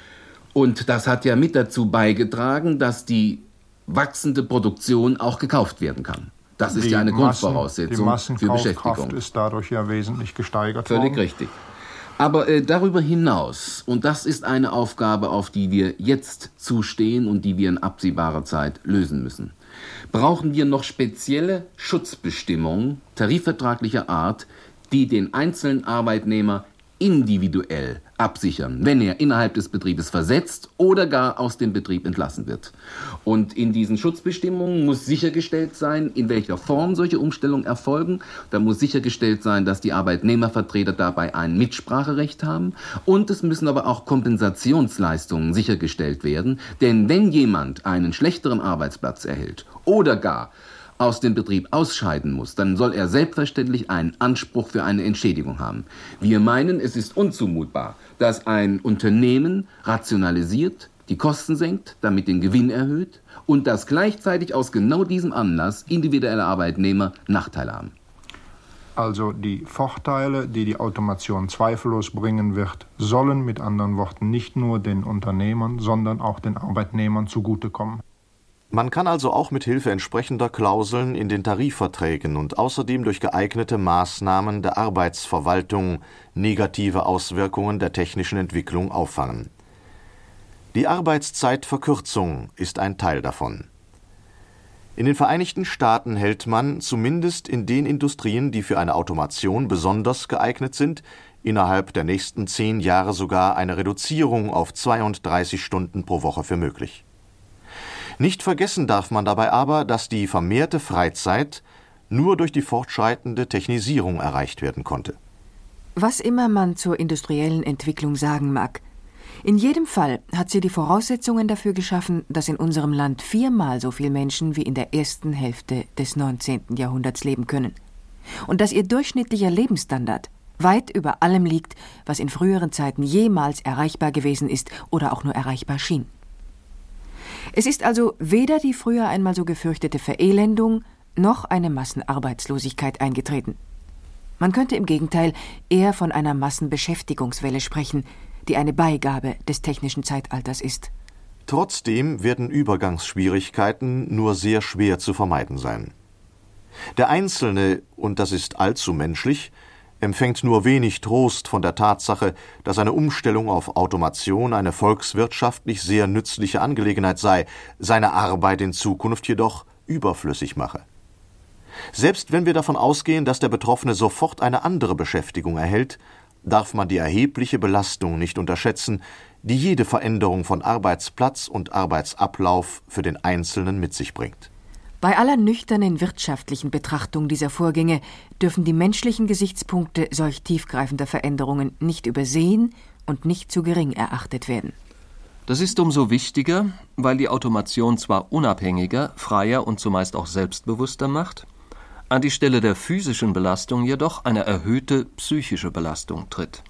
Und das hat ja mit dazu beigetragen, dass die wachsende Produktion auch gekauft werden kann. Das ist die ja eine Massen, Grundvoraussetzung die für Beschäftigung. Die ist dadurch ja wesentlich gesteigert worden. Völlig richtig. Aber äh, darüber hinaus, und das ist eine Aufgabe, auf die wir jetzt zustehen und die wir in absehbarer Zeit lösen müssen, brauchen wir noch spezielle Schutzbestimmungen tarifvertraglicher Art, die den einzelnen Arbeitnehmer individuell absichern, wenn er innerhalb des Betriebes versetzt oder gar aus dem Betrieb entlassen wird. Und in diesen Schutzbestimmungen muss sichergestellt sein, in welcher Form solche Umstellungen erfolgen. Da muss sichergestellt sein, dass die Arbeitnehmervertreter dabei ein Mitspracherecht haben. Und es müssen aber auch Kompensationsleistungen sichergestellt werden. Denn wenn jemand einen schlechteren Arbeitsplatz erhält oder gar aus dem Betrieb ausscheiden muss, dann soll er selbstverständlich einen Anspruch für eine Entschädigung haben. Wir meinen, es ist unzumutbar, dass ein Unternehmen rationalisiert, die Kosten senkt, damit den Gewinn erhöht und dass gleichzeitig aus genau diesem Anlass individuelle Arbeitnehmer Nachteile haben. Also die Vorteile, die die Automation zweifellos bringen wird, sollen mit anderen Worten nicht nur den Unternehmern, sondern auch den Arbeitnehmern zugutekommen. Man kann also auch mit Hilfe entsprechender Klauseln in den Tarifverträgen und außerdem durch geeignete Maßnahmen der Arbeitsverwaltung negative Auswirkungen der technischen Entwicklung auffangen. Die Arbeitszeitverkürzung ist ein Teil davon. In den Vereinigten Staaten hält man, zumindest in den Industrien, die für eine Automation besonders geeignet sind, innerhalb der nächsten zehn Jahre sogar eine Reduzierung auf zweiunddreißig Stunden pro Woche für möglich. Nicht vergessen darf man dabei aber, dass die vermehrte Freizeit nur durch die fortschreitende Technisierung erreicht werden konnte. Was immer man zur industriellen Entwicklung sagen mag, in jedem Fall hat sie die Voraussetzungen dafür geschaffen, dass in unserem Land viermal so viele Menschen wie in der ersten Hälfte des neunzehnten Jahrhunderts leben können. Und dass ihr durchschnittlicher Lebensstandard weit über allem liegt, was in früheren Zeiten jemals erreichbar gewesen ist oder auch nur erreichbar schien. Es ist also weder die früher einmal so gefürchtete Verelendung noch eine Massenarbeitslosigkeit eingetreten. Man könnte im Gegenteil eher von einer Massenbeschäftigungswelle sprechen, die eine Beigabe des technischen Zeitalters ist. Trotzdem werden Übergangsschwierigkeiten nur sehr schwer zu vermeiden sein. Der Einzelne, und das ist allzu menschlich, empfängt nur wenig Trost von der Tatsache, dass eine Umstellung auf Automation eine volkswirtschaftlich sehr nützliche Angelegenheit sei, seine Arbeit in Zukunft jedoch überflüssig mache. Selbst wenn wir davon ausgehen, dass der Betroffene sofort eine andere Beschäftigung erhält, darf man die erhebliche Belastung nicht unterschätzen, die jede Veränderung von Arbeitsplatz und Arbeitsablauf für den Einzelnen mit sich bringt. Bei aller nüchternen wirtschaftlichen Betrachtung dieser Vorgänge dürfen die menschlichen Gesichtspunkte solch tiefgreifender Veränderungen nicht übersehen und nicht zu gering erachtet werden. Das ist umso wichtiger, weil die Automation zwar unabhängiger, freier und zumeist auch selbstbewusster macht, an die Stelle der physischen Belastung jedoch eine erhöhte psychische Belastung tritt.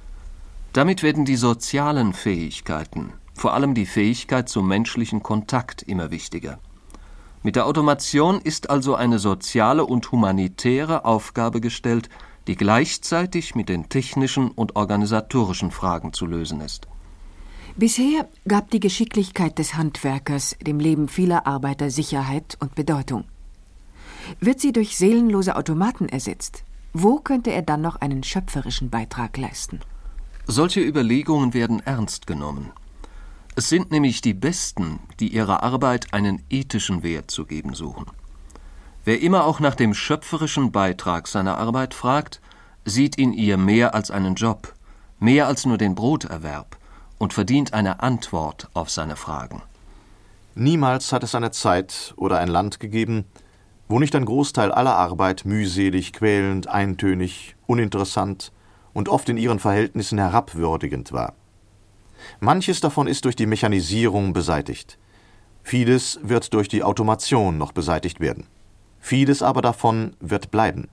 Damit werden die sozialen Fähigkeiten, vor allem die Fähigkeit zum menschlichen Kontakt, immer wichtiger. Mit der Automation ist also eine soziale und humanitäre Aufgabe gestellt, die gleichzeitig mit den technischen und organisatorischen Fragen zu lösen ist. Bisher gab die Geschicklichkeit des Handwerkers dem Leben vieler Arbeiter Sicherheit und Bedeutung. Wird sie durch seelenlose Automaten ersetzt, wo könnte er dann noch einen schöpferischen Beitrag leisten? Solche Überlegungen werden ernst genommen. Es sind nämlich die Besten, die ihrer Arbeit einen ethischen Wert zu geben suchen. Wer immer auch nach dem schöpferischen Beitrag seiner Arbeit fragt, sieht in ihr mehr als einen Job, mehr als nur den Broterwerb und verdient eine Antwort auf seine Fragen. Niemals hat es eine Zeit oder ein Land gegeben, wo nicht ein Großteil aller Arbeit mühselig, quälend, eintönig, uninteressant und oft in ihren Verhältnissen herabwürdigend war. Manches davon ist durch die Mechanisierung beseitigt. Vieles wird durch die Automation noch beseitigt werden. Vieles aber davon wird bleiben.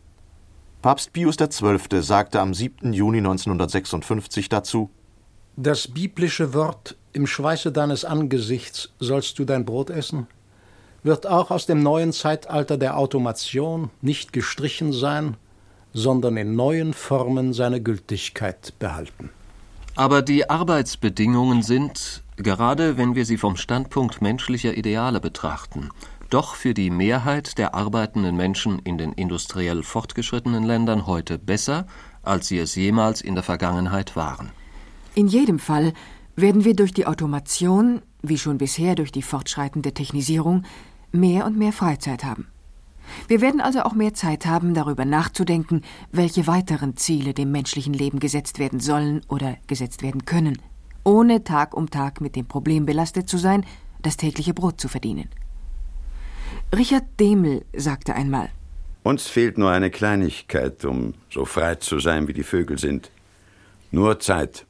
Papst Pius der Zwölfte sagte am siebten Juni neunzehnhundertsechsundfünfzig dazu: Das biblische Wort »Im Schweiße deines Angesichts sollst du dein Brot essen« wird auch aus dem neuen Zeitalter der Automation nicht gestrichen sein, sondern in neuen Formen seine Gültigkeit behalten. Aber die Arbeitsbedingungen sind, gerade wenn wir sie vom Standpunkt menschlicher Ideale betrachten, doch für die Mehrheit der arbeitenden Menschen in den industriell fortgeschrittenen Ländern heute besser, als sie es jemals in der Vergangenheit waren. In jedem Fall werden wir durch die Automation, wie schon bisher durch die fortschreitende Technisierung, mehr und mehr Freizeit haben. Wir werden also auch mehr Zeit haben, darüber nachzudenken, welche weiteren Ziele dem menschlichen Leben gesetzt werden sollen oder gesetzt werden können, ohne Tag um Tag mit dem Problem belastet zu sein, das tägliche Brot zu verdienen. Richard Dehmel sagte einmal: Uns fehlt nur eine Kleinigkeit, um so frei zu sein, wie die Vögel sind. Nur Zeit.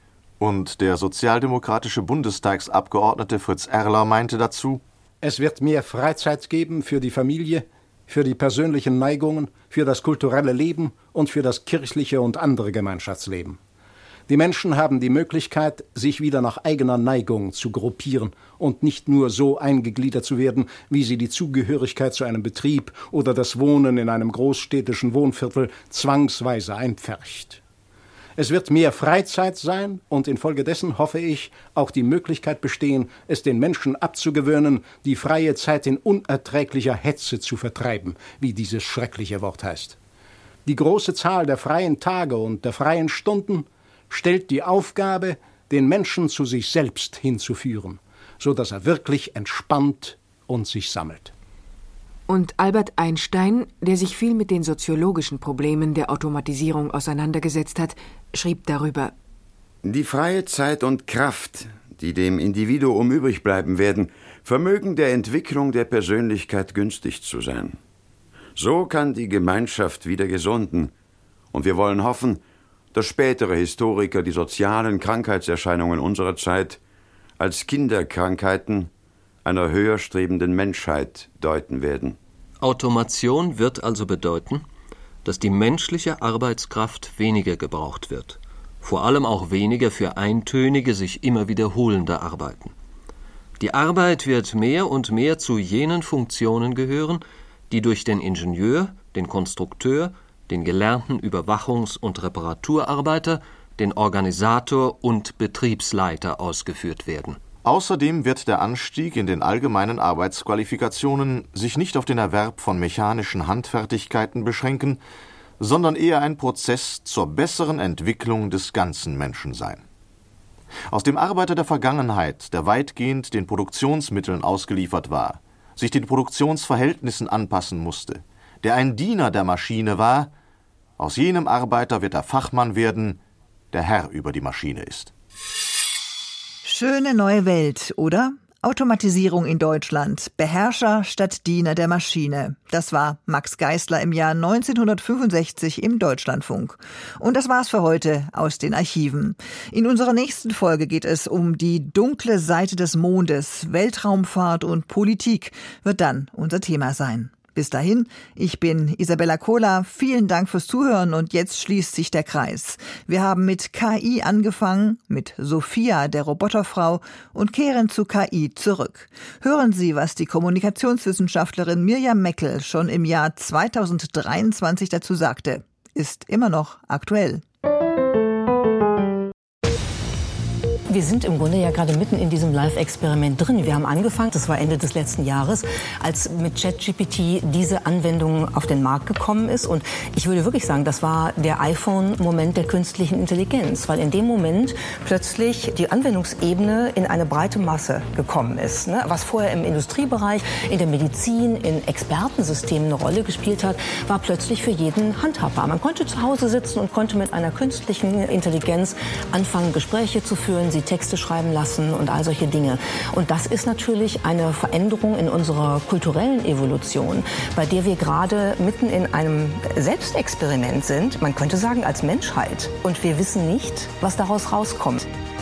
Und der sozialdemokratische Bundestagsabgeordnete Fritz Erler meinte dazu: Es wird mehr Freizeit geben für die Familie, für die persönlichen Neigungen, für das kulturelle Leben und für das kirchliche und andere Gemeinschaftsleben. Die Menschen haben die Möglichkeit, sich wieder nach eigener Neigung zu gruppieren und nicht nur so eingegliedert zu werden, wie sie die Zugehörigkeit zu einem Betrieb oder das Wohnen in einem großstädtischen Wohnviertel zwangsweise einpfercht. Es wird mehr Freizeit sein und infolgedessen, hoffe ich, auch die Möglichkeit bestehen, es den Menschen abzugewöhnen, die freie Zeit in unerträglicher Hetze zu vertreiben, wie dieses schreckliche Wort heißt. Die große Zahl der freien Tage und der freien Stunden stellt die Aufgabe, den Menschen zu sich selbst hinzuführen, so dass er wirklich entspannt und sich sammelt. Und Albert Einstein, der sich viel mit den soziologischen Problemen der Automatisierung auseinandergesetzt hat, schrieb darüber: Die freie Zeit und Kraft, die dem Individuum übrig bleiben werden, vermögen der Entwicklung der Persönlichkeit günstig zu sein. So kann die Gemeinschaft wieder gesunden. Und wir wollen hoffen, dass spätere Historiker die sozialen Krankheitserscheinungen unserer Zeit als Kinderkrankheiten einer höher strebenden Menschheit deuten werden. Automation wird also bedeuten, dass die menschliche Arbeitskraft weniger gebraucht wird, vor allem auch weniger für eintönige, sich immer wiederholende Arbeiten. Die Arbeit wird mehr und mehr zu jenen Funktionen gehören, die durch den Ingenieur, den Konstrukteur, den gelernten Überwachungs- und Reparaturarbeiter, den Organisator und Betriebsleiter ausgeführt werden. Außerdem wird der Anstieg in den allgemeinen Arbeitsqualifikationen sich nicht auf den Erwerb von mechanischen Handfertigkeiten beschränken, sondern eher ein Prozess zur besseren Entwicklung des ganzen Menschen sein. Aus dem Arbeiter der Vergangenheit, der weitgehend den Produktionsmitteln ausgeliefert war, sich den Produktionsverhältnissen anpassen musste, der ein Diener der Maschine war, aus jenem Arbeiter wird der Fachmann werden, der Herr über die Maschine ist. Schöne neue Welt, oder? Automatisierung in Deutschland. Beherrscher statt Diener der Maschine. Das war Max Geisler im Jahr neunzehnhundertfünfundsechzig im Deutschlandfunk. Und das war's für heute aus den Archiven. In unserer nächsten Folge geht es um die dunkle Seite des Mondes. Weltraumfahrt und Politik wird dann unser Thema sein. Bis dahin, ich bin Isabella Kohler. Vielen Dank fürs Zuhören und jetzt schließt sich der Kreis. Wir haben mit K I angefangen, mit Sophia, der Roboterfrau, und kehren zu K I zurück. Hören Sie, was die Kommunikationswissenschaftlerin Mirjam Meckel schon im Jahr zweitausenddreiundzwanzig dazu sagte. Ist immer noch aktuell. Wir sind im Grunde ja gerade mitten in diesem Live-Experiment drin. Wir haben angefangen, das war Ende des letzten Jahres, als mit ChatGPT diese Anwendung auf den Markt gekommen ist. Und ich würde wirklich sagen, das war der iPhone-Moment der künstlichen Intelligenz, weil in dem Moment plötzlich die Anwendungsebene in eine breite Masse gekommen ist. Ne? Was vorher im Industriebereich, in der Medizin, in Expertensystemen eine Rolle gespielt hat, war plötzlich für jeden handhabbar. Man konnte zu Hause sitzen und konnte mit einer künstlichen Intelligenz anfangen, Gespräche zu führen, sie Texte schreiben lassen und all solche Dinge. Und das ist natürlich eine Veränderung in unserer kulturellen Evolution, bei der wir gerade mitten in einem Selbstexperiment sind, man könnte sagen als Menschheit. Und wir wissen nicht, was daraus rauskommt.